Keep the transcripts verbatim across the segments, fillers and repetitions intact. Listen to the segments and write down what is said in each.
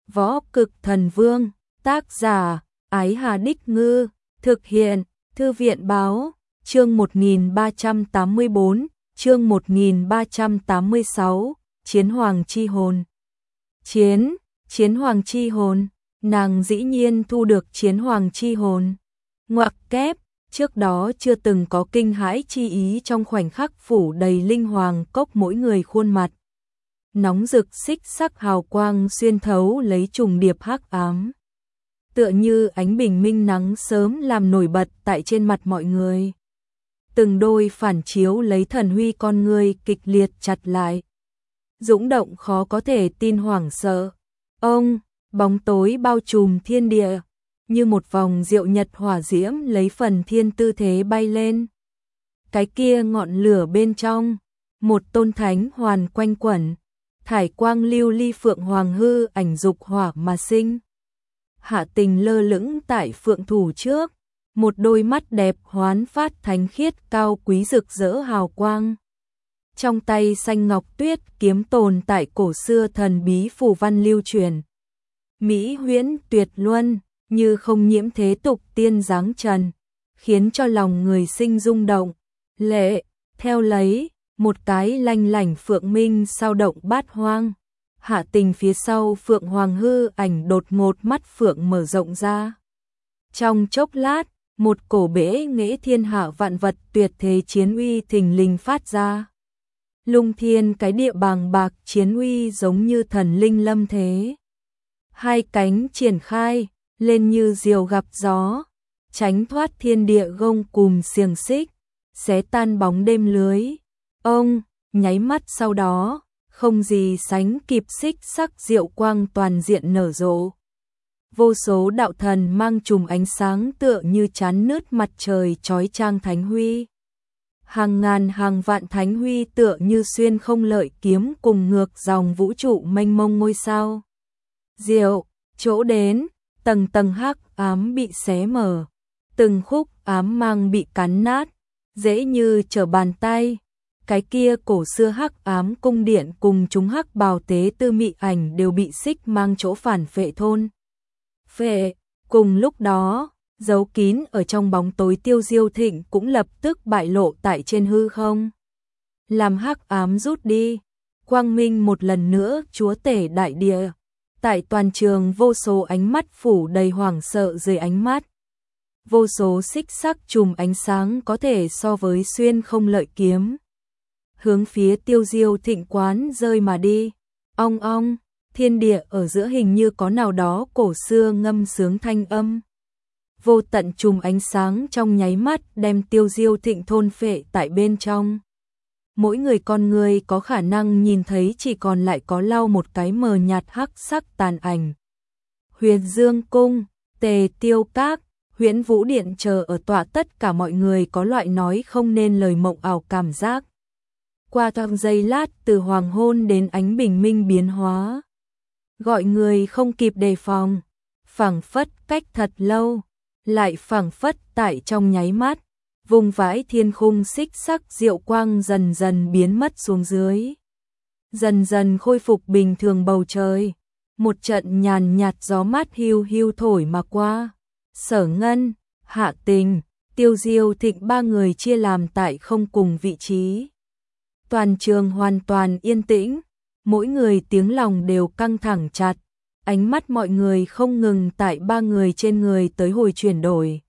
Võ Cực Thần Vương, tác giả, Ái Hà Đích Ngư, thực hiện, Thư viện Báo, chương một nghìn ba trăm tám mươi bốn, chương một nghìn ba trăm tám mươi sáu, Chiến Hoàng Chi Hồn. Chiến, Chiến Hoàng Chi Hồn, nàng dĩ nhiên thu được Chiến Hoàng Chi Hồn. Ngoặc kép, trước đó chưa từng có kinh hãi chi ý trong khoảnh khắc phủ đầy linh hoàng cốc mỗi người khuôn mặt. Nóng rực xích sắc hào quang xuyên thấu lấy trùng điệp hắc ám. Tựa như ánh bình minh nắng sớm làm nổi bật tại trên mặt mọi người. Từng đôi phản chiếu lấy thần huy con người kịch liệt chặt lại. Dũng động khó có thể tin hoảng sợ. Ông, bóng tối bao trùm thiên địa, như một vòng diệu nhật hỏa diễm lấy phần thiên tư thế bay lên. Cái kia ngọn lửa bên trong, một tôn thánh hoàn quanh quẩn, thải quang lưu ly phượng hoàng hư ảnh dục hỏa mà sinh. Hạ Tình lơ lửng tại phượng thủ trước, một đôi mắt đẹp hoán phát thánh khiết cao quý rực rỡ hào quang. Trong tay xanh ngọc tuyết kiếm tồn tại cổ xưa thần bí phù văn lưu truyền. Mỹ huyễn tuyệt luân, như không nhiễm thế tục tiên dáng trần, khiến cho lòng người sinh rung động. Lệ, theo lấy, một cái lanh lảnh phượng minh sao động bát hoang. Hạ Tình phía sau phượng hoàng hư ảnh đột ngột mắt phượng mở rộng ra. Trong chốc lát, một cổ bể nghệ thiên hạ vạn vật tuyệt thế chiến uy thình lình phát ra. Lung thiên cái địa bàng bạc chiến uy giống như thần linh lâm thế. Hai cánh triển khai, lên như diều gặp gió, tránh thoát thiên địa gông cùm xiềng xích, xé tan bóng đêm lưới. Ông, nháy mắt sau đó, không gì sánh kịp xích sắc diệu quang toàn diện nở rộ. Vô số đạo thần mang chùm ánh sáng tựa như chán nứt mặt trời chói chang thánh huy. Hàng ngàn hàng vạn thánh huy tựa như xuyên không lợi kiếm cùng ngược dòng vũ trụ mênh mông ngôi sao. Diệu, chỗ đến, tầng tầng hắc ám bị xé mở, từng khúc ám mang bị cắn nát, dễ như trở bàn tay. Cái kia cổ xưa hắc ám cung điện cùng chúng hắc bào tế tư mị ảnh đều bị xích mang chỗ phản phệ thôn. Phệ, cùng lúc đó, giấu kín ở trong bóng tối Tiêu Diêu Thịnh cũng lập tức bại lộ tại trên hư không. Làm hắc ám rút đi, quang minh một lần nữa chúa tể đại địa. Tại toàn trường vô số ánh mắt phủ đầy hoảng sợ dưới ánh mắt. Vô số xích sắc chùm ánh sáng có thể so với xuyên không lợi kiếm. Hướng phía Tiêu Diêu Thịnh quán rơi mà đi. Ong ong, thiên địa ở giữa hình như có nào đó cổ xưa ngâm sướng thanh âm. Vô tận chùm ánh sáng trong nháy mắt đem Tiêu Diêu Thịnh thôn phệ tại bên trong. Mỗi người con người có khả năng nhìn thấy chỉ còn lại có lau một cái mờ nhạt hắc sắc tàn ảnh. Huyền Dương Cung, Tề Tiêu Các, Huyễn Vũ Điện chờ ở tọa tất cả mọi người có loại nói không nên lời mộng ảo cảm giác. Qua thoáng giây lát từ hoàng hôn đến ánh bình minh biến hóa. Gọi người không kịp đề phòng, phảng phất cách thật lâu, lại phảng phất tại trong nháy mắt. Vùng vãi thiên khung xích sắc diệu quang dần dần biến mất xuống dưới. Dần dần khôi phục bình thường bầu trời. Một trận nhàn nhạt gió mát hiu hiu thổi mà qua. Sở Ngân, Hạ Tình, Tiêu Diêu Thịnh ba người chia làm tại không cùng vị trí. Toàn trường hoàn toàn yên tĩnh. Mỗi người tiếng lòng đều căng thẳng chặt. Ánh mắt mọi người không ngừng tại ba người trên người tới hồi chuyển đổi.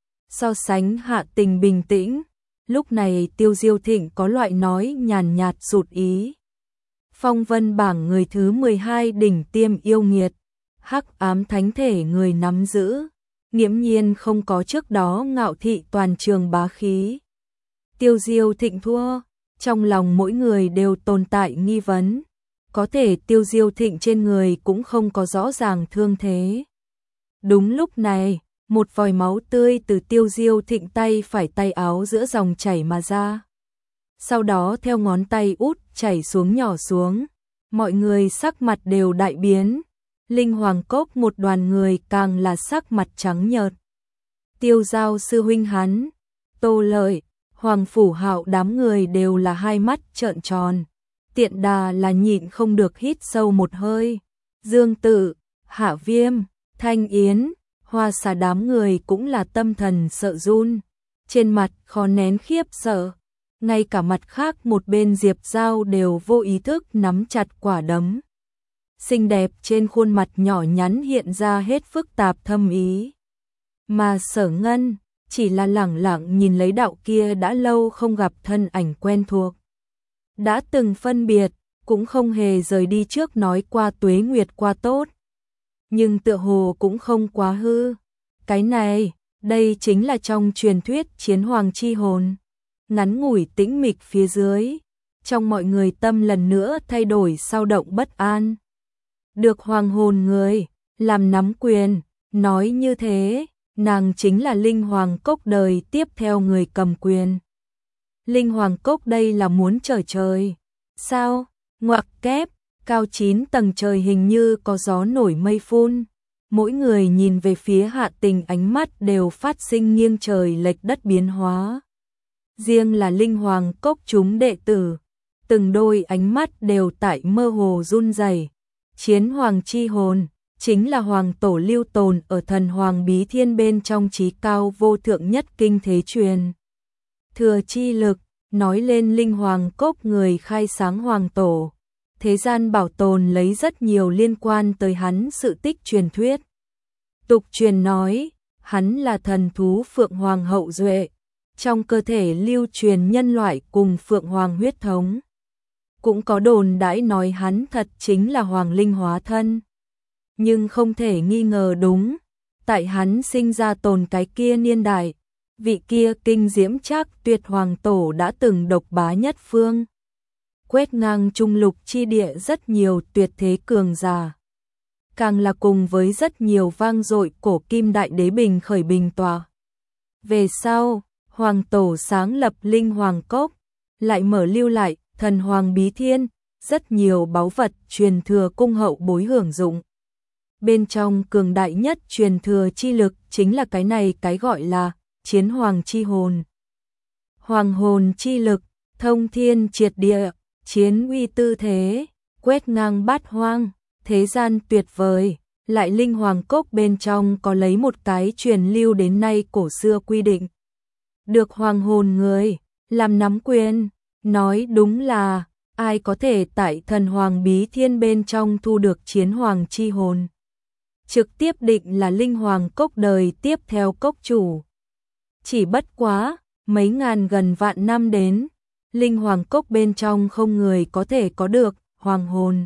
So sánh Hạ Tình bình tĩnh, lúc này Tiêu Diêu Thịnh có loại nói nhàn nhạt sụt ý. Phong vân bảng người thứ mười hai đỉnh tiêm yêu nghiệt, hắc ám thánh thể người nắm giữ, nghiễm nhiên không có trước đó ngạo thị toàn trường bá khí. Tiêu Diêu Thịnh thua, trong lòng mỗi người đều tồn tại nghi vấn, có thể Tiêu Diêu Thịnh trên người cũng không có rõ ràng thương thế. Đúng lúc này, một vòi máu tươi từ Tiêu Diêu Thịnh tay phải tay áo giữa dòng chảy mà ra. Sau đó theo ngón tay út chảy xuống nhỏ xuống. Mọi người sắc mặt đều đại biến. Linh Hoàng Cốc một đoàn người càng là sắc mặt trắng nhợt. Tiêu Giao sư huynh hắn, Tô Lợi, Hoàng Phủ Hạo đám người đều là hai mắt trợn tròn. Tiện Đà là nhịn không được hít sâu một hơi. Dương Tự, Hạ Viêm, Thanh Yến, Hoa Xà đám người cũng là tâm thần sợ run, trên mặt khó nén khiếp sợ, ngay cả mặt khác một bên Diệp Giao đều vô ý thức nắm chặt quả đấm. Xinh đẹp trên khuôn mặt nhỏ nhắn hiện ra hết phức tạp thâm ý. Mà Sở Ngân chỉ là lẳng lặng nhìn lấy đạo kia đã lâu không gặp thân ảnh quen thuộc. Đã từng phân biệt, cũng không hề rời đi trước nói qua tuế nguyệt qua tốt. Nhưng tựa hồ cũng không quá hư. Cái này, đây chính là trong truyền thuyết chiến hoàng chi hồn. Ngắn ngủi tĩnh mịch phía dưới, trong mọi người tâm lần nữa thay đổi sao động bất an. Được hoàng hồn người, làm nắm quyền, nói như thế, nàng chính là Linh Hoàng Cốc đời tiếp theo người cầm quyền. Linh Hoàng Cốc đây là muốn trở trời. Sao? Ngoặc kép, cao chín tầng trời hình như có gió nổi mây phun. Mỗi người nhìn về phía Hạ Tình ánh mắt đều phát sinh nghiêng trời lệch đất biến hóa. Riêng là Linh Hoàng Cốc chúng đệ tử, từng đôi ánh mắt đều tại mơ hồ run rẩy. Chiến hoàng chi hồn chính là hoàng tổ lưu tồn ở thần hoàng bí thiên bên trong trí cao vô thượng nhất kinh thế truyền. Thừa chi lực, nói lên Linh Hoàng Cốc người khai sáng hoàng tổ. Thế gian bảo tồn lấy rất nhiều liên quan tới hắn sự tích truyền thuyết. Tục truyền nói, hắn là thần thú Phượng Hoàng hậu duệ, trong cơ thể lưu truyền nhân loại cùng Phượng Hoàng huyết thống. Cũng có đồn đãi nói hắn thật chính là Hoàng Linh hóa thân. Nhưng không thể nghi ngờ đúng, tại hắn sinh ra tồn cái kia niên đại, vị kia kinh diễm trác tuyệt hoàng tổ đã từng độc bá nhất phương. Quét ngang trung lục chi địa rất nhiều tuyệt thế cường giả. Càng là cùng với rất nhiều vang dội cổ kim đại đế bình khởi bình tòa. Về sau, hoàng tổ sáng lập Linh Hoàng Cốc, lại mở lưu lại thần hoàng bí thiên, rất nhiều báu vật truyền thừa cung hậu bối hưởng dụng. Bên trong cường đại nhất truyền thừa chi lực chính là cái này cái gọi là chiến hoàng chi hồn. Hoàng hồn chi lực, thông thiên triệt địa, chiến uy tư thế, quét ngang bát hoang, thế gian tuyệt vời. Lại Linh Hoàng Cốc bên trong có lấy một cái truyền lưu đến nay cổ xưa quy định. Được hoàng hồn người, làm nắm quyền, nói đúng là ai có thể tại thần hoàng bí thiên bên trong thu được chiến hoàng chi hồn. Trực tiếp định là Linh Hoàng Cốc đời tiếp theo cốc chủ. Chỉ bất quá, mấy ngàn gần vạn năm đến, Linh Hoàng Cốc bên trong không người có thể có được hoàng hồn.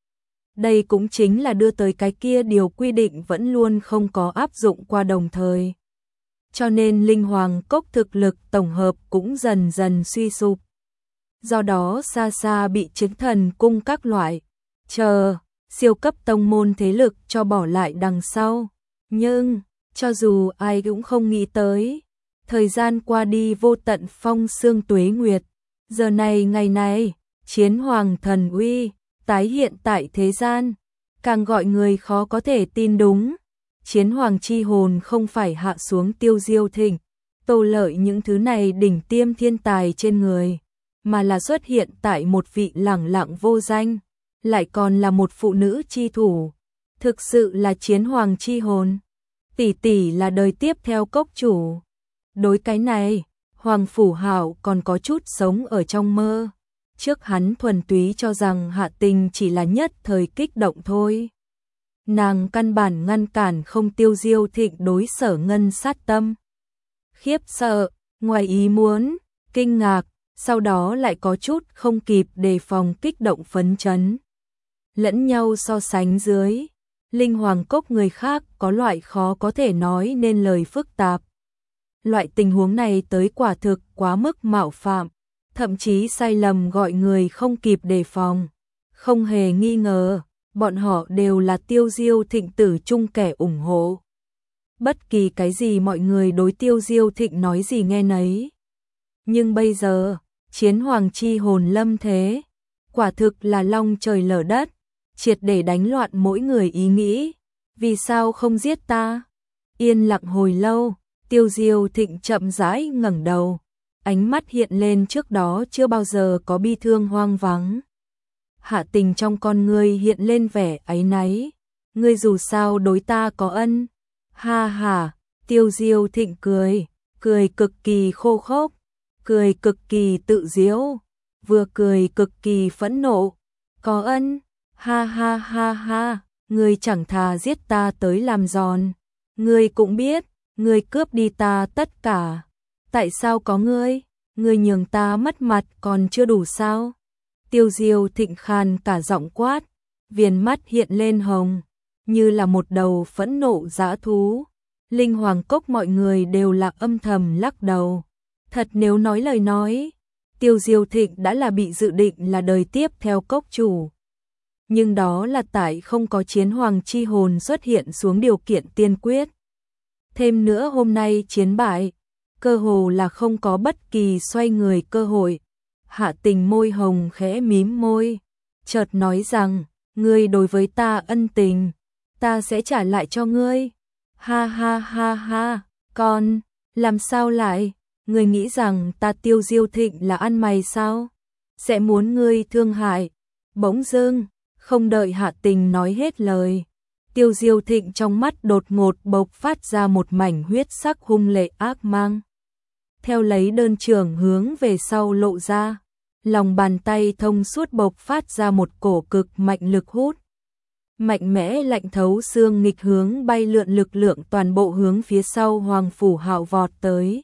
Đây cũng chính là đưa tới cái kia điều quy định vẫn luôn không có áp dụng qua đồng thời. Cho nên Linh Hoàng Cốc thực lực tổng hợp cũng dần dần suy sụp. Do đó xa xa bị chiến thần cung các loại, chờ, siêu cấp tông môn thế lực cho bỏ lại đằng sau. Nhưng, cho dù ai cũng không nghĩ tới, thời gian qua đi vô tận phong sương tuế nguyệt, giờ này ngày này, chiến hoàng thần uy, tái hiện tại thế gian, càng gọi người khó có thể tin đúng. Chiến hoàng chi hồn không phải hạ xuống Tiêu Diêu Thịnh, Tô Lợi những thứ này đỉnh tiêm thiên tài trên người, mà là xuất hiện tại một vị lẳng lặng vô danh, lại còn là một phụ nữ chi thủ. Thực sự là chiến hoàng chi hồn. Tỷ tỷ là đời tiếp theo cốc chủ. Đối cái này, Hoàng Phủ Hạo còn có chút sống ở trong mơ. Trước hắn thuần túy cho rằng Hạ Tình chỉ là nhất thời kích động thôi. Nàng căn bản ngăn cản không Tiêu Diêu Thịnh đối Sở Ngân sát tâm. Khiếp sợ, ngoài ý muốn, kinh ngạc, sau đó lại có chút không kịp đề phòng kích động phấn chấn. Lẫn nhau so sánh dưới, Linh Hoàng Cốc người khác có loại khó có thể nói nên lời phức tạp. Loại tình huống này tới quả thực quá mức mạo phạm, thậm chí sai lầm gọi người không kịp đề phòng. Không hề nghi ngờ, bọn họ đều là Tiêu Diêu Thịnh tử chung kẻ ủng hộ. Bất kỳ cái gì mọi người đối Tiêu Diêu Thịnh nói gì nghe nấy. Nhưng bây giờ, chiến hoàng chi hồn lâm thế, quả thực là long trời lở đất, triệt để đánh loạn mỗi người ý nghĩ. Vì sao không giết ta? Yên lặng hồi lâu, Tiêu Diêu Thịnh chậm rãi ngẩng đầu, ánh mắt hiện lên trước đó chưa bao giờ có bi thương hoang vắng. Hạ Tình trong con người hiện lên vẻ áy náy, ngươi dù sao đối ta có ân. Ha ha, Tiêu Diêu Thịnh cười, cười cực kỳ khô khốc, cười cực kỳ tự diễu, vừa cười cực kỳ phẫn nộ. Có ân, ha ha ha ha, ngươi chẳng thà giết ta tới làm giòn. Ngươi cũng biết, ngươi cướp đi ta tất cả. Tại sao có ngươi? Ngươi nhường ta mất mặt còn chưa đủ sao? Tiêu Diêu Thịnh khan cả giọng quát, viền mắt hiện lên hồng, như là một đầu phẫn nộ dã thú. Linh Hoàng Cốc mọi người đều là âm thầm lắc đầu. Thật nếu nói lời nói, Tiêu Diêu Thịnh đã là bị dự định là đời tiếp theo cốc chủ. Nhưng đó là tại không có chiến hoàng chi hồn xuất hiện xuống điều kiện tiên quyết. Thêm nữa hôm nay chiến bại, cơ hồ là không có bất kỳ xoay người cơ hội. Hạ Tình môi hồng khẽ mím môi, chợt nói rằng, ngươi đối với ta ân tình, ta sẽ trả lại cho ngươi. Ha ha ha ha, con, làm sao lại, ngươi nghĩ rằng ta Tiêu Diêu Thịnh là ăn mày sao? Sẽ muốn ngươi thương hại. Bỗng dưng, không đợi Hạ Tình nói hết lời, Tiêu Diêu Thịnh trong mắt đột ngột bộc phát ra một mảnh huyết sắc hung lệ ác mang. Theo lấy đơn trưởng hướng về sau lộ ra, lòng bàn tay thông suốt bộc phát ra một cổ cực mạnh lực hút. Mạnh mẽ lạnh thấu xương nghịch hướng bay lượn lực lượng toàn bộ hướng phía sau Hoàng Phủ Hạo vọt tới.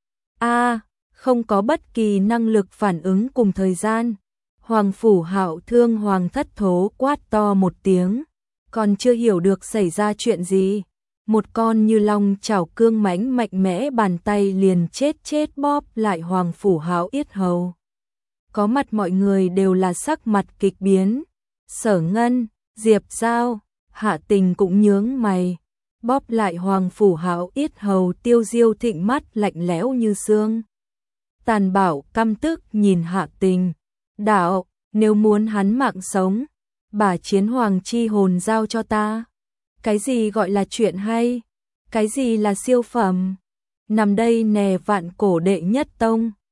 A, không có bất kỳ năng lực phản ứng cùng thời gian. Hoàng Phủ Hạo thương hoàng thất thố quát to một tiếng, còn chưa hiểu được xảy ra chuyện gì. Một con như long chảo cương mãnh mạnh mẽ bàn tay liền chết chết bóp lại Hoàng Phủ Hạo yết hầu. Có mặt mọi người đều là sắc mặt kịch biến. Sở Ngân, Diệp Giao, Hạ Tình cũng nhướng mày, bóp lại Hoàng Phủ Hạo yết hầu. Tiêu Diêu Thịnh mắt lạnh lẽo như xương. Tàn Bảo căm tức nhìn Hạ Tình, đạo, nếu muốn hắn mạng sống, bà chiến hoàng chi hồn giao cho ta. Cái gì gọi là chuyện hay? Cái gì là siêu phẩm? Nằm đây nè vạn cổ đệ nhất tông.